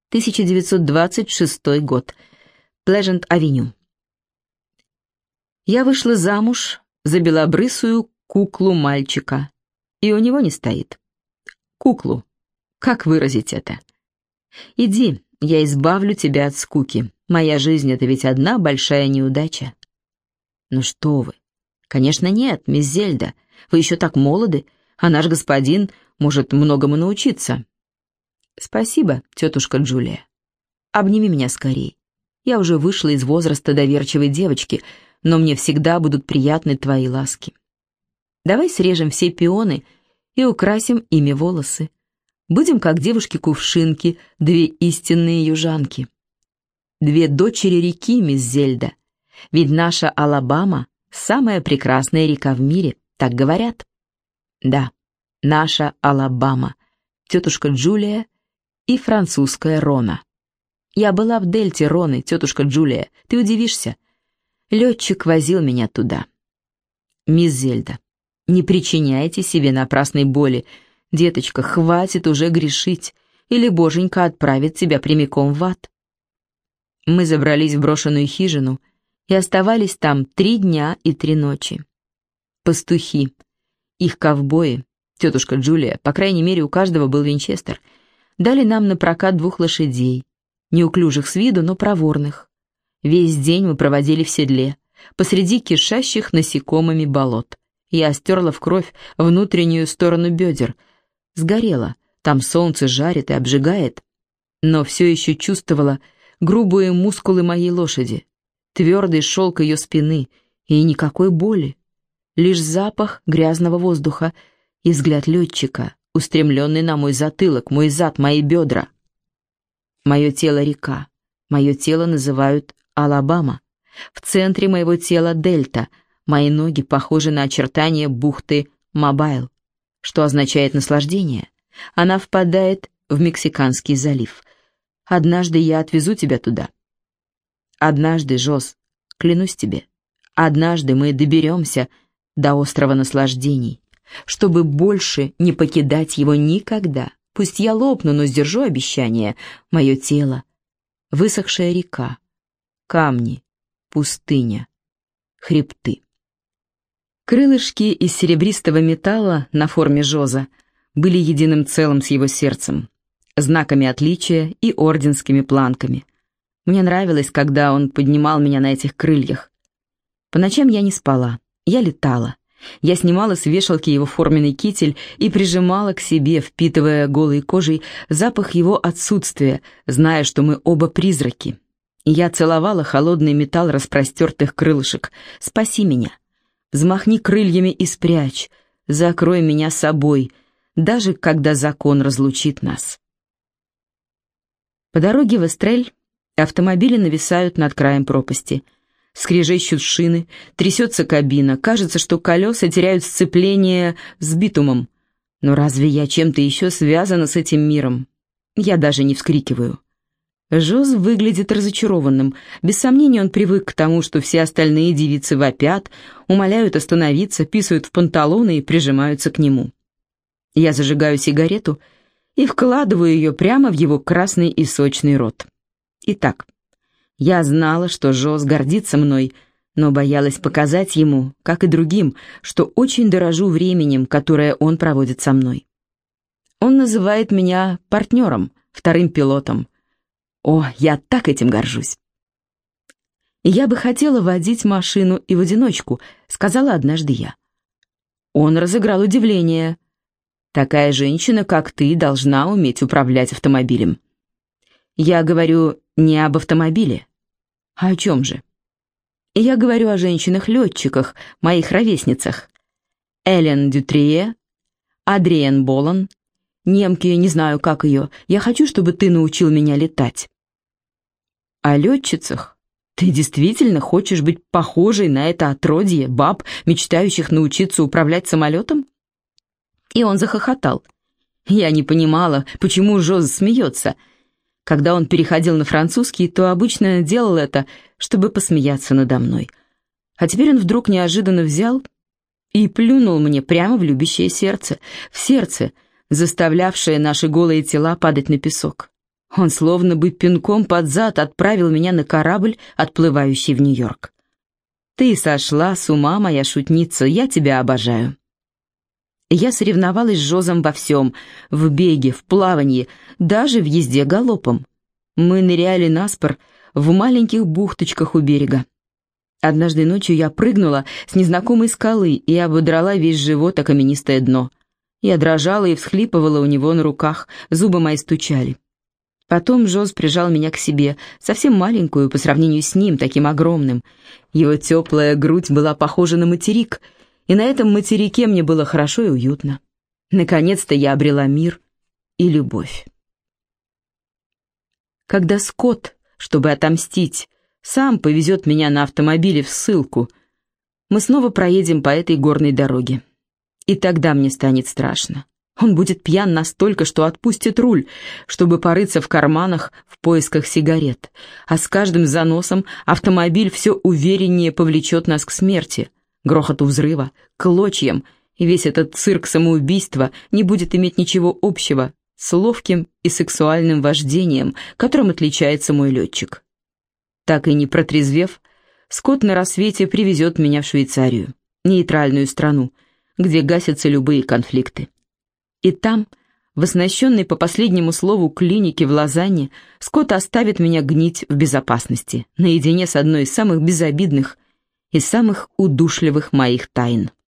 1926 год. Плежент-авеню. Я вышла замуж за белобрысую куклу мальчика, и у него не стоит. Куклу. Как выразить это? Иди, я избавлю тебя от скуки. Моя жизнь — это ведь одна большая неудача. Ну что вы? Конечно, нет, мисс Зельда. Вы еще так молоды, а наш господин может многому научиться. Спасибо, тетушка Джулия. Обними меня скорей. Я уже вышла из возраста доверчивой девочки, но мне всегда будут приятны твои ласки. Давай срежем все пионы и украсим ими волосы. Будем как девушки-кувшинки, две истинные южанки. Две дочери реки, мисс Зельда. Ведь наша Алабама — самая прекрасная река в мире, так говорят. Да, наша Алабама, тетушка Джулия и французская Рона. Я была в дельте Роны, тетушка Джулия, ты удивишься. Летчик возил меня туда. Мисс Зельда, не причиняйте себе напрасной боли. Деточка, хватит уже грешить, или боженька отправит тебя прямиком в ад. Мы забрались в брошенную хижину и оставались там 3 дня и 3 ночи. Пастухи, их ковбои, тетушка Джулия, по крайней мере, у каждого был винчестер, дали нам на прокат 2 лошадей, неуклюжих с виду, но проворных. Весь день мы проводили в седле, посреди кишащих насекомыми болот. Я стерла в кровь внутреннюю сторону бедер. Сгорела, там солнце жарит и обжигает, но все еще чувствовала грубые мускулы моей лошади, твердый шелк ее спины и никакой боли, лишь запах грязного воздуха и взгляд летчика, устремленный на мой затылок, мой зад, мои бедра. Мое тело — река, мое тело называют Алабама, в центре моего тела — дельта, мои ноги похожи на очертания бухты Мобайл, что означает наслаждение. Она впадает в Мексиканский залив. Однажды я отвезу тебя туда. Однажды, Жоз, клянусь тебе, однажды мы доберемся до острова наслаждений, чтобы больше не покидать его никогда. Пусть я лопну, но сдержу обещание. Мое тело — высохшая река, камни, пустыня, хребты. Крылышки из серебристого металла на форме Жоза были единым целым с его сердцем, знаками отличия и орденскими планками. Мне нравилось, когда он поднимал меня на этих крыльях. По ночам я не спала, я летала. Я снимала с вешалки его форменный китель и прижимала к себе, впитывая голой кожей запах его отсутствия, зная, что мы оба призраки. Я целовала холодный металл распростертых крылышек. «Спаси меня! Взмахни крыльями и спрячь! Закрой меня собой, даже когда закон разлучит нас!» По дороге в Эстрель автомобили нависают над краем пропасти. Скрежещут шины, трясется кабина, кажется, что колеса теряют сцепление с битумом. Но разве я чем-то еще связана с этим миром? Я даже не вскрикиваю. Жоз выглядит разочарованным. Без сомнения, он привык к тому, что все остальные девицы вопят, умоляют остановиться, писают в панталоны и прижимаются к нему. Я зажигаю сигарету и вкладываю ее прямо в его красный и сочный рот. Итак, я знала, что Жоз гордится мной, но боялась показать ему, как и другим, что очень дорожу временем, которое он проводит со мной. Он называет меня партнером, вторым пилотом. О, я так этим горжусь. «Я бы хотела водить машину и в одиночку», — сказала однажды я. Он разыграл удивление. «Такая женщина, как ты, должна уметь управлять автомобилем». Я говорю не об автомобиле. А о чем же? Я говорю о женщинах-летчиках, моих ровесницах. Элен Дютрие, Адриен Болан, немки, не знаю, как ее. Я хочу, чтобы ты научил меня летать. О летчицах? Ты действительно хочешь быть похожей на это отродье баб, мечтающих научиться управлять самолетом? И он захохотал. Я не понимала, почему Жоз смеется. Когда он переходил на французский, то обычно делал это, чтобы посмеяться надо мной. А теперь он вдруг неожиданно взял и плюнул мне прямо в любящее сердце, в сердце, заставлявшее наши голые тела падать на песок. Он словно бы пинком под зад отправил меня на корабль, отплывающий в Нью-Йорк. «Ты сошла с ума, моя шутница, я тебя обожаю». Я соревновалась с Жозом во всем, в беге, в плавании, даже в езде галопом. Мы ныряли наспор в маленьких бухточках у берега. Однажды ночью я прыгнула с незнакомой скалы и ободрала весь живот о каменистое дно. Я дрожала и всхлипывала у него на руках, зубы мои стучали. Потом Жоз прижал меня к себе, совсем маленькую по сравнению с ним, таким огромным. Его теплая грудь была похожа на материк, и на этом материке мне было хорошо и уютно. Наконец-то я обрела мир и любовь. Когда Скотт, чтобы отомстить, сам повезет меня на автомобиле в ссылку, мы снова проедем по этой горной дороге. И тогда мне станет страшно. Он будет пьян настолько, что отпустит руль, чтобы порыться в карманах в поисках сигарет, а с каждым заносом автомобиль все увереннее повлечет нас к смерти, грохоту взрыва, к клочьям, и весь этот цирк самоубийства не будет иметь ничего общего с ловким и сексуальным вождением, которым отличается мой летчик. Так и не протрезвев, Скотт на рассвете привезет меня в Швейцарию, нейтральную страну, где гасятся любые конфликты. И там, в оснащенной по последнему слову клинике в Лозанне, Скотт оставит меня гнить в безопасности, наедине с одной из самых безобидных и самых удушливых моих тайн.